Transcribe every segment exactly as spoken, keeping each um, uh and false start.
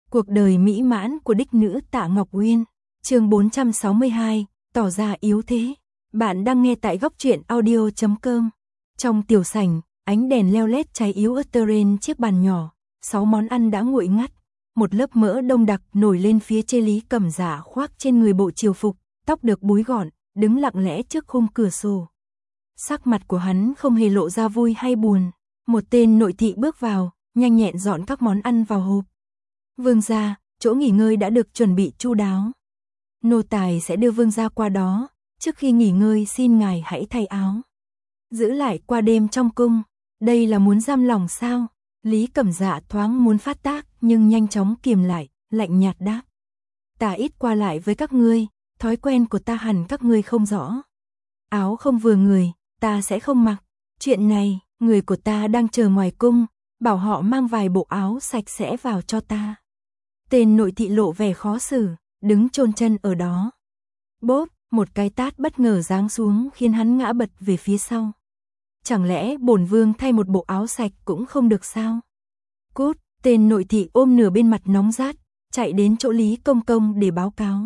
Cuộc đời mỹ mãn của đích nữ Tạ Ngọc Uyên, chương bốn trăm sáu mươi hai, tỏ ra yếu thế. Bạn đang nghe tại góc truyện audio chấm com. Trong tiểu sảnh, ánh đèn leo lét cháy yếu ở trên chiếc bàn nhỏ, sáu món ăn đã nguội ngắt, một lớp mỡ đông đặc nổi lên phía trên. Lý Cẩm Dạ khoác trên người bộ triều phục, tóc được búi gọn, đứng lặng lẽ trước khung cửa sổ. Sắc mặt của hắn không hề lộ ra vui hay buồn. Một tên nội thị bước vào, nhanh nhẹn dọn các món ăn vào hộp. Vương gia, chỗ nghỉ ngơi đã được chuẩn bị chu đáo. Nô tài sẽ đưa vương gia qua đó, trước khi nghỉ ngơi xin ngài hãy thay áo. Giữ lại qua đêm trong cung, đây là muốn giam lòng sao? Lý Cẩm Dạ thoáng muốn phát tác nhưng nhanh chóng kiềm lại, lạnh nhạt đáp. Ta ít qua lại với các ngươi, thói quen của ta hẳn các ngươi không rõ. Áo không vừa người, ta sẽ không mặc. Chuyện này, người của ta đang chờ ngoài cung, bảo họ mang vài bộ áo sạch sẽ vào cho ta. Tên nội thị lộ vẻ khó xử, đứng chôn chân ở đó. Bốp, một cái tát bất ngờ giáng xuống khiến hắn ngã bật về phía sau. Chẳng lẽ bổn vương thay một bộ áo sạch cũng không được sao? Cút, tên nội thị ôm nửa bên mặt nóng rát, chạy đến chỗ Lý Công Công để báo cáo.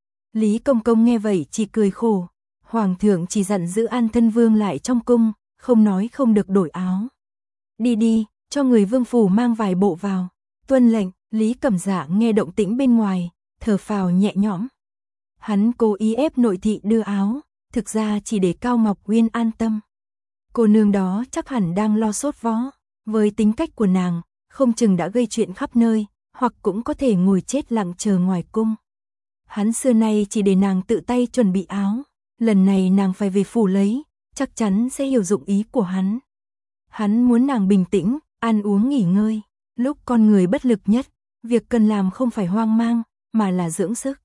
Lý Công Công nghe vậy chỉ cười khổ. Hoàng thượng chỉ dặn giữ an thân vương lại trong cung, không nói không được đổi áo. Đi đi, cho người vương phủ mang vài bộ vào. Tuân lệnh. Lý Cẩm Dạ nghe động tĩnh bên ngoài, thở phào nhẹ nhõm. Hắn cố ý ép nội thị đưa áo, thực ra chỉ để Cao Ngọc Uyên an tâm. Cô nương đó chắc hẳn đang lo sốt vó, với tính cách của nàng, không chừng đã gây chuyện khắp nơi, hoặc cũng có thể ngồi chết lặng chờ ngoài cung. Hắn xưa nay chỉ để nàng tự tay chuẩn bị áo, lần này nàng phải về phủ lấy, chắc chắn sẽ hiểu dụng ý của hắn. Hắn muốn nàng bình tĩnh, ăn uống nghỉ ngơi, lúc con người bất lực nhất. Việc cần làm không phải hoang mang, mà là dưỡng sức.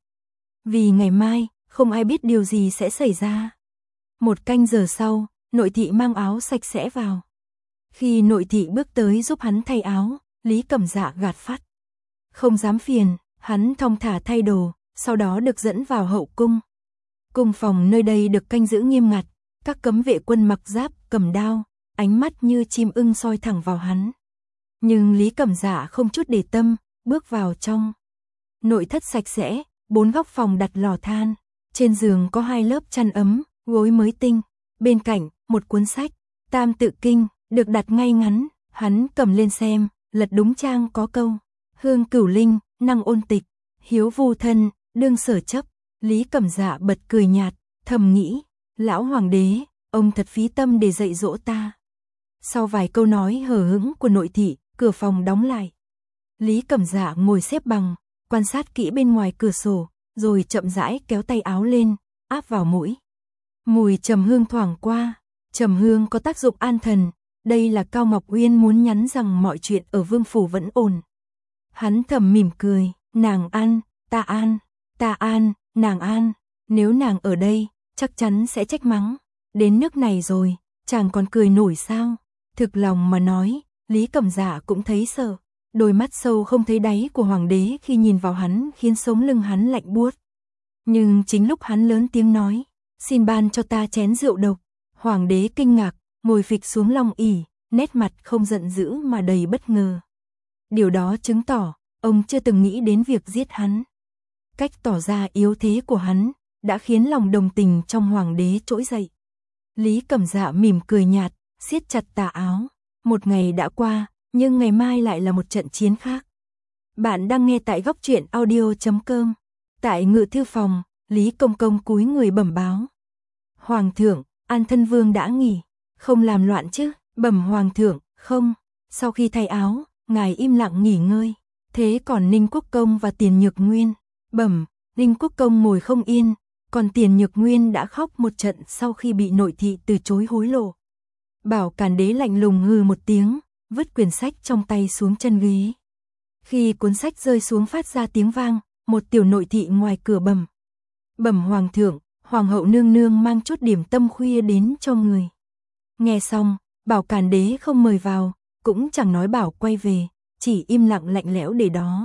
Vì ngày mai, không ai biết điều gì sẽ xảy ra. Một canh giờ sau, nội thị mang áo sạch sẽ vào. Khi nội thị bước tới giúp hắn thay áo, Lý Cẩm Dạ gạt phắt. Không dám phiền, hắn thong thả thay đồ, sau đó được dẫn vào hậu cung. Cung phòng nơi đây được canh giữ nghiêm ngặt, các cấm vệ quân mặc giáp, cầm đao, ánh mắt như chim ưng soi thẳng vào hắn. Nhưng Lý Cẩm Dạ không chút để tâm, bước vào trong. Nội thất sạch sẽ, bốn góc phòng đặt lò than, trên giường có hai lớp chăn ấm, gối mới tinh, bên cạnh một cuốn sách, Tam Tự Kinh, được đặt ngay ngắn, hắn cầm lên xem, lật đúng trang có câu: Hương cửu linh, năng ôn tịch, hiếu vu thân, đương sở chấp. Lý Cẩm Dạ bật cười nhạt, thầm nghĩ, lão hoàng đế, ông thật phí tâm để dạy dỗ ta. Sau vài câu nói hờ hững của nội thị, cửa phòng đóng lại. Lý Cẩm Dạ ngồi xếp bằng, quan sát kỹ bên ngoài cửa sổ, rồi chậm rãi kéo tay áo lên, áp vào mũi. Mùi trầm hương thoảng qua, trầm hương có tác dụng an thần, đây là Cao Ngọc Uyên muốn nhắn rằng mọi chuyện ở vương phủ vẫn ổn. Hắn thầm mỉm cười, nàng an, ta an, ta an, nàng an, nếu nàng ở đây, chắc chắn sẽ trách mắng. Đến nước này rồi, chàng còn cười nổi sao? Thực lòng mà nói, Lý Cẩm Dạ cũng thấy sợ. Đôi mắt sâu không thấy đáy của hoàng đế khi nhìn vào hắn khiến sống lưng hắn lạnh buốt. Nhưng chính lúc hắn lớn tiếng nói, xin ban cho ta chén rượu độc, hoàng đế kinh ngạc, ngồi phịch xuống long ỷ, nét mặt không giận dữ mà đầy bất ngờ. Điều đó chứng tỏ, ông chưa từng nghĩ đến việc giết hắn. Cách tỏ ra yếu thế của hắn, đã khiến lòng đồng tình trong hoàng đế trỗi dậy. Lý Cẩm Dạ mỉm cười nhạt, siết chặt tà áo. Một ngày đã qua, nhưng ngày mai lại là một trận chiến khác. Bạn đang nghe tại góc truyện audio chấm com. Tại ngự thư phòng, Lý Công Công cúi người bẩm báo. Hoàng thượng, an thân vương đã nghỉ, không làm loạn chứ? Bẩm hoàng thượng, không. Sau khi thay áo, ngài im lặng nghỉ ngơi. Thế còn Ninh Quốc Công và Tiền Nhược Nguyên? Bẩm, Ninh Quốc Công ngồi không yên, còn Tiền Nhược Nguyên đã khóc một trận sau khi bị nội thị từ chối hối lộ. Bảo Càn Đế lạnh lùng hừ một tiếng, vứt quyển sách trong tay xuống chân ghế. Khi cuốn sách rơi xuống phát ra tiếng vang, một tiểu nội thị ngoài cửa bẩm. Bẩm hoàng thượng, hoàng hậu nương nương mang chút điểm tâm khuya đến cho người. Nghe xong, Bảo Càn Đế không mời vào, cũng chẳng nói bảo quay về, chỉ im lặng lạnh lẽo để đó.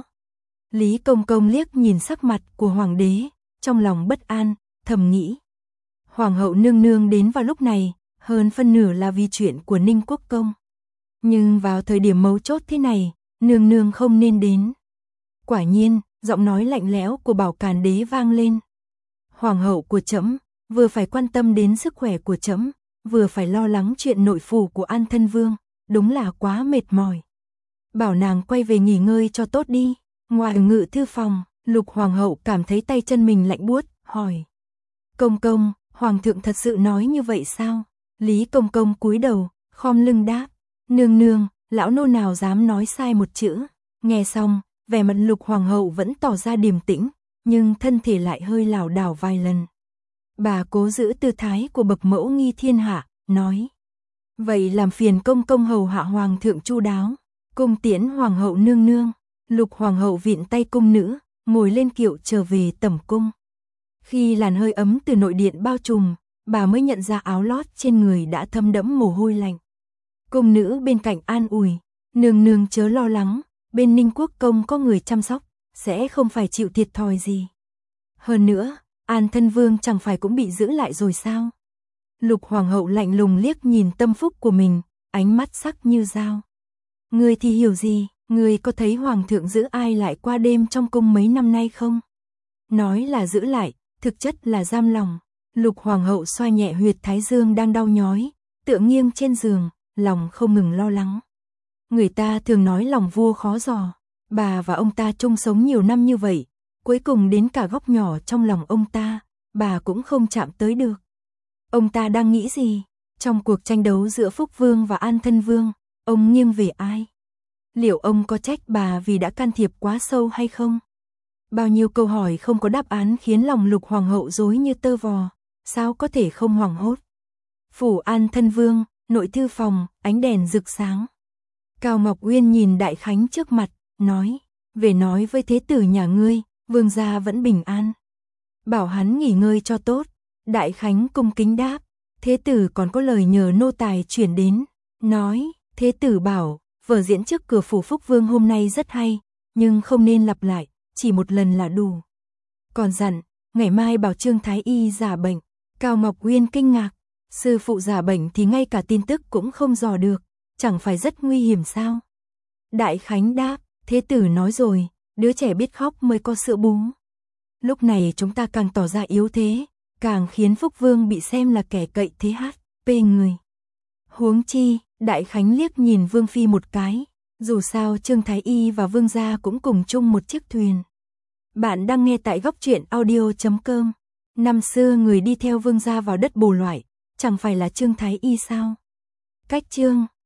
Lý Công Công liếc nhìn sắc mặt của hoàng đế, trong lòng bất an, thầm nghĩ. Hoàng hậu nương nương đến vào lúc này, hơn phân nửa là vì chuyện của Ninh Quốc Công. Nhưng vào thời điểm mấu chốt thế này, nương nương không nên đến. Quả nhiên, giọng nói lạnh lẽo của Bảo Càn Đế vang lên. Hoàng hậu của trẫm vừa phải quan tâm đến sức khỏe của trẫm, vừa phải lo lắng chuyện nội phủ của An Thân Vương, đúng là quá mệt mỏi. Bảo nàng quay về nghỉ ngơi cho tốt đi. Ngoài ngự thư phòng, Lục hoàng hậu cảm thấy tay chân mình lạnh buốt, hỏi: "Công công, hoàng thượng thật sự nói như vậy sao?" Lý Công Công cúi đầu, khom lưng đáp: "Nương nương, lão nô nào dám nói sai một chữ." Nghe xong, vẻ mặt Lục hoàng hậu vẫn tỏ ra điềm tĩnh, nhưng thân thể lại hơi lảo đảo vài lần. Bà cố giữ tư thái của bậc mẫu nghi thiên hạ, nói: "Vậy làm phiền công công hầu hạ hoàng thượng chu đáo, cung tiễn hoàng hậu nương nương." Lục hoàng hậu vịn tay cung nữ, ngồi lên kiệu trở về tẩm cung. Khi làn hơi ấm từ nội điện bao trùm, bà mới nhận ra áo lót trên người đã thấm đẫm mồ hôi lạnh. Cung nữ bên cạnh an ủi: "Nương nương chớ lo lắng, bên Ninh Quốc công có người chăm sóc, sẽ không phải chịu thiệt thòi gì. Hơn nữa, An Thân Vương chẳng phải cũng bị giữ lại rồi sao?" Lục hoàng hậu lạnh lùng liếc nhìn tâm phúc của mình, ánh mắt sắc như dao. "Ngươi thì hiểu gì, ngươi có thấy hoàng thượng giữ ai lại qua đêm trong cung mấy năm nay không?" Nói là giữ lại, thực chất là giam lòng. Lục hoàng hậu xoa nhẹ huyệt thái dương đang đau nhói, tựa nghiêng trên giường, lòng không ngừng lo lắng. Người ta thường nói lòng vua khó dò, bà và ông ta chung sống nhiều năm như vậy, cuối cùng đến cả góc nhỏ trong lòng ông ta, bà cũng không chạm tới được. Ông ta đang nghĩ gì? Trong cuộc tranh đấu giữa Phúc Vương và An Thân Vương, ông nghiêng về ai? Liệu ông có trách bà vì đã can thiệp quá sâu hay không? Bao nhiêu câu hỏi không có đáp án khiến lòng Lục hoàng hậu rối như tơ vò, sao có thể không hoảng hốt. Phủ An Thân Vương, nội thư phòng, ánh đèn rực sáng. Cao Ngọc Uyên nhìn Đại Khánh trước mặt, nói: "Về nói với thế tử nhà ngươi, vương gia vẫn bình an. Bảo hắn nghỉ ngơi cho tốt." Đại Khánh cung kính đáp: "Thế tử còn có lời nhờ nô tài chuyển đến." Nói: "Thế tử bảo, vở diễn trước cửa phủ Phúc Vương hôm nay rất hay, nhưng không nên lặp lại, chỉ một lần là đủ. Còn dặn, ngày mai bảo Trương Thái Y giả bệnh." Cao Ngọc Uyên kinh ngạc, sư phụ giả bệnh thì ngay cả tin tức cũng không dò được, chẳng phải rất nguy hiểm sao? Đại Khánh đáp: "Thế tử nói rồi, đứa trẻ biết khóc mới có sữa bú. Lúc này chúng ta càng tỏ ra yếu thế, càng khiến Phúc Vương bị xem là kẻ cậy thế hát pê người. Huống chi," Đại Khánh liếc nhìn Vương Phi một cái, "dù sao Trương Thái Y và Vương gia cũng cùng chung một chiếc thuyền." Bạn đang nghe tại góc truyện audio chấm com. Năm xưa người đi theo Vương gia vào đất Bồ Loại, chẳng phải là Trương Thái Y sao? Cách chương